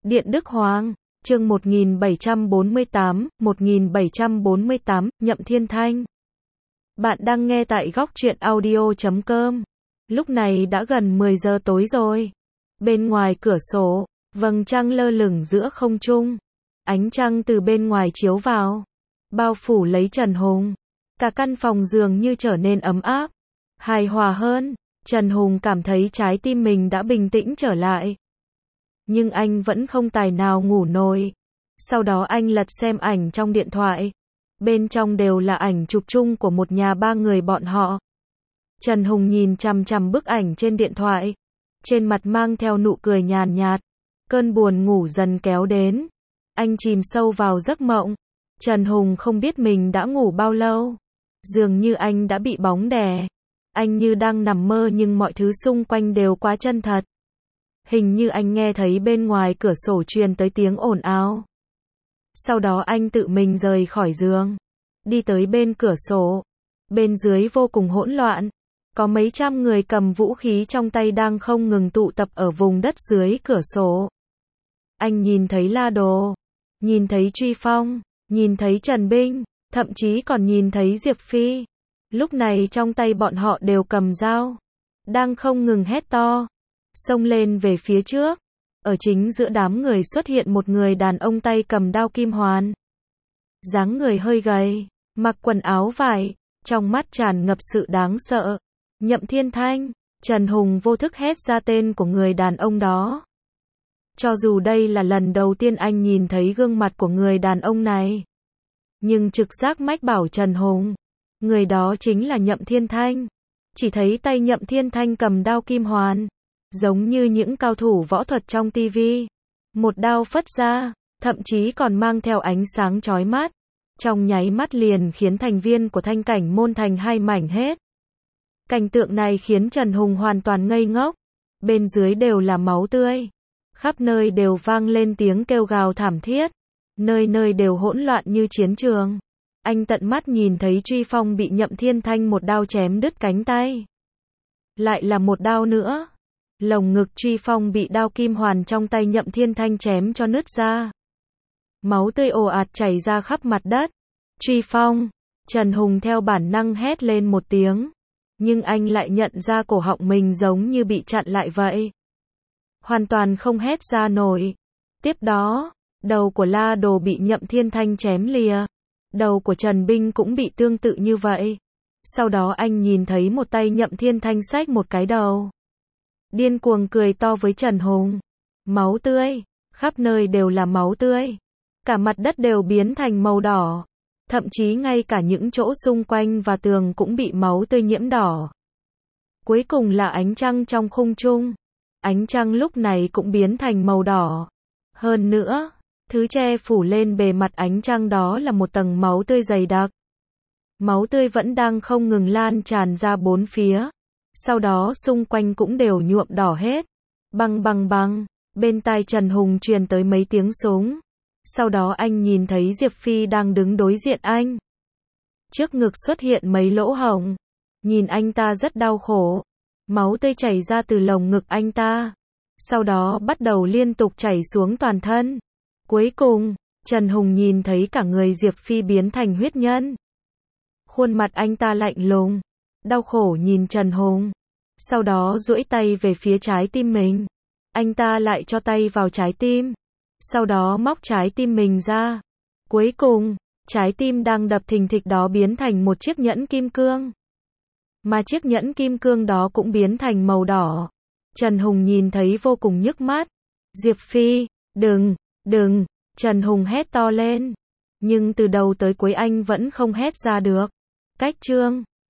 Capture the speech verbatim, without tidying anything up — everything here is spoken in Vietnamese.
Điện Đức Hoàng, chương một nghìn bảy trăm bốn mươi tám, một nghìn bảy trăm bốn mươi tám, Nhậm Thiên Thanh. Bạn đang nghe tại góc truyện audio chấm com. Lúc này đã gần mười giờ tối rồi. Bên ngoài cửa sổ, vầng trăng lơ lửng giữa không trung. Ánh trăng từ bên ngoài chiếu vào, bao phủ lấy Trần Hùng. Cả căn phòng dường như trở nên ấm áp, hài hòa hơn. Trần Hùng cảm thấy trái tim mình đã bình tĩnh trở lại. Nhưng anh vẫn không tài nào ngủ nổi. Sau đó anh lật xem ảnh trong điện thoại. Bên trong đều là ảnh chụp chung của một nhà ba người bọn họ. Trần Hùng nhìn chằm chằm bức ảnh trên điện thoại. Trên mặt mang theo nụ cười nhàn nhạt. Cơn buồn ngủ dần kéo đến. Anh chìm sâu vào giấc mộng. Trần Hùng không biết mình đã ngủ bao lâu. Dường như anh đã bị bóng đè. Anh như đang nằm mơ nhưng mọi thứ xung quanh đều quá chân thật. Hình như anh nghe thấy bên ngoài cửa sổ truyền tới tiếng ồn ào. Sau đó anh tự mình rời khỏi giường, đi tới bên cửa sổ. Bên dưới vô cùng hỗn loạn. Có mấy trăm người cầm vũ khí trong tay đang không ngừng tụ tập ở vùng đất dưới cửa sổ. Anh nhìn thấy La Đồ, nhìn thấy Truy Phong, nhìn thấy Trần Binh, thậm chí còn nhìn thấy Diệp Phi. Lúc này trong tay bọn họ đều cầm dao, đang không ngừng hét to, xông lên về phía trước. Ở chính giữa đám người xuất hiện một người đàn ông tay cầm đao kim hoàn. Dáng người hơi gầy, mặc quần áo vải, trong mắt tràn ngập sự đáng sợ. Nhậm Thiên Thanh. Trần Hùng vô thức hét ra tên của người đàn ông đó. Cho dù đây là lần đầu tiên anh nhìn thấy gương mặt của người đàn ông này, nhưng trực giác mách bảo Trần Hùng, người đó chính là Nhậm Thiên Thanh. Chỉ thấy tay Nhậm Thiên Thanh cầm đao kim hoàn, giống như những cao thủ võ thuật trong tivi. Một đao phất ra, thậm chí còn mang theo ánh sáng chói mắt. Trong nháy mắt liền khiến thành viên của Thanh Cảnh môn thành hai mảnh hết. Cảnh tượng này khiến Trần Hùng hoàn toàn ngây ngốc. Bên dưới đều là máu tươi. Khắp nơi đều vang lên tiếng kêu gào thảm thiết. Nơi nơi đều hỗn loạn như chiến trường. Anh tận mắt nhìn thấy Truy Phong bị Nhậm Thiên Thanh một đao chém đứt cánh tay. Lại là một đao nữa. Lồng ngực Truy Phong bị đao kim hoàn trong tay Nhậm Thiên Thanh chém cho nứt ra. Máu tươi ồ ạt chảy ra khắp mặt đất. Truy Phong. Trần Hùng theo bản năng hét lên một tiếng. Nhưng anh lại nhận ra cổ họng mình giống như bị chặn lại vậy. Hoàn toàn không hét ra nổi. Tiếp đó, đầu của La Đồ bị Nhậm Thiên Thanh chém lìa. Đầu của Trần Binh cũng bị tương tự như vậy. Sau đó anh nhìn thấy một tay Nhậm Thiên Thanh xách một cái đầu. Điên cuồng cười to với Trần Hùng. Máu tươi, khắp nơi đều là máu tươi. Cả mặt đất đều biến thành màu đỏ. Thậm chí ngay cả những chỗ xung quanh và tường cũng bị máu tươi nhiễm đỏ. Cuối cùng là ánh trăng trong khung trung. Ánh trăng lúc này cũng biến thành màu đỏ. Hơn nữa, thứ che phủ lên bề mặt ánh trăng đó là một tầng máu tươi dày đặc. Máu tươi vẫn đang không ngừng lan tràn ra bốn phía. Sau đó xung quanh cũng đều nhuộm đỏ hết. Băng băng băng, bên tai Trần Hùng truyền tới mấy tiếng súng. Sau đó anh nhìn thấy Diệp Phi đang đứng đối diện anh. Trước ngực xuất hiện mấy lỗ hổng. Nhìn anh ta rất đau khổ. Máu tươi chảy ra từ lồng ngực anh ta. Sau đó bắt đầu liên tục chảy xuống toàn thân. Cuối cùng, Trần Hùng nhìn thấy cả người Diệp Phi biến thành huyết nhân. Khuôn mặt anh ta lạnh lùng, đau khổ nhìn Trần Hùng. Sau đó duỗi tay về phía trái tim mình. Anh ta lại cho tay vào trái tim. Sau đó móc trái tim mình ra. Cuối cùng, trái tim đang đập thình thịch đó biến thành một chiếc nhẫn kim cương. Mà chiếc nhẫn kim cương đó cũng biến thành màu đỏ. Trần Hùng nhìn thấy vô cùng nhức mắt. Diệp Phi, đừng, đừng, Trần Hùng hét to lên. Nhưng từ đầu tới cuối anh vẫn không hét ra được. Cách chương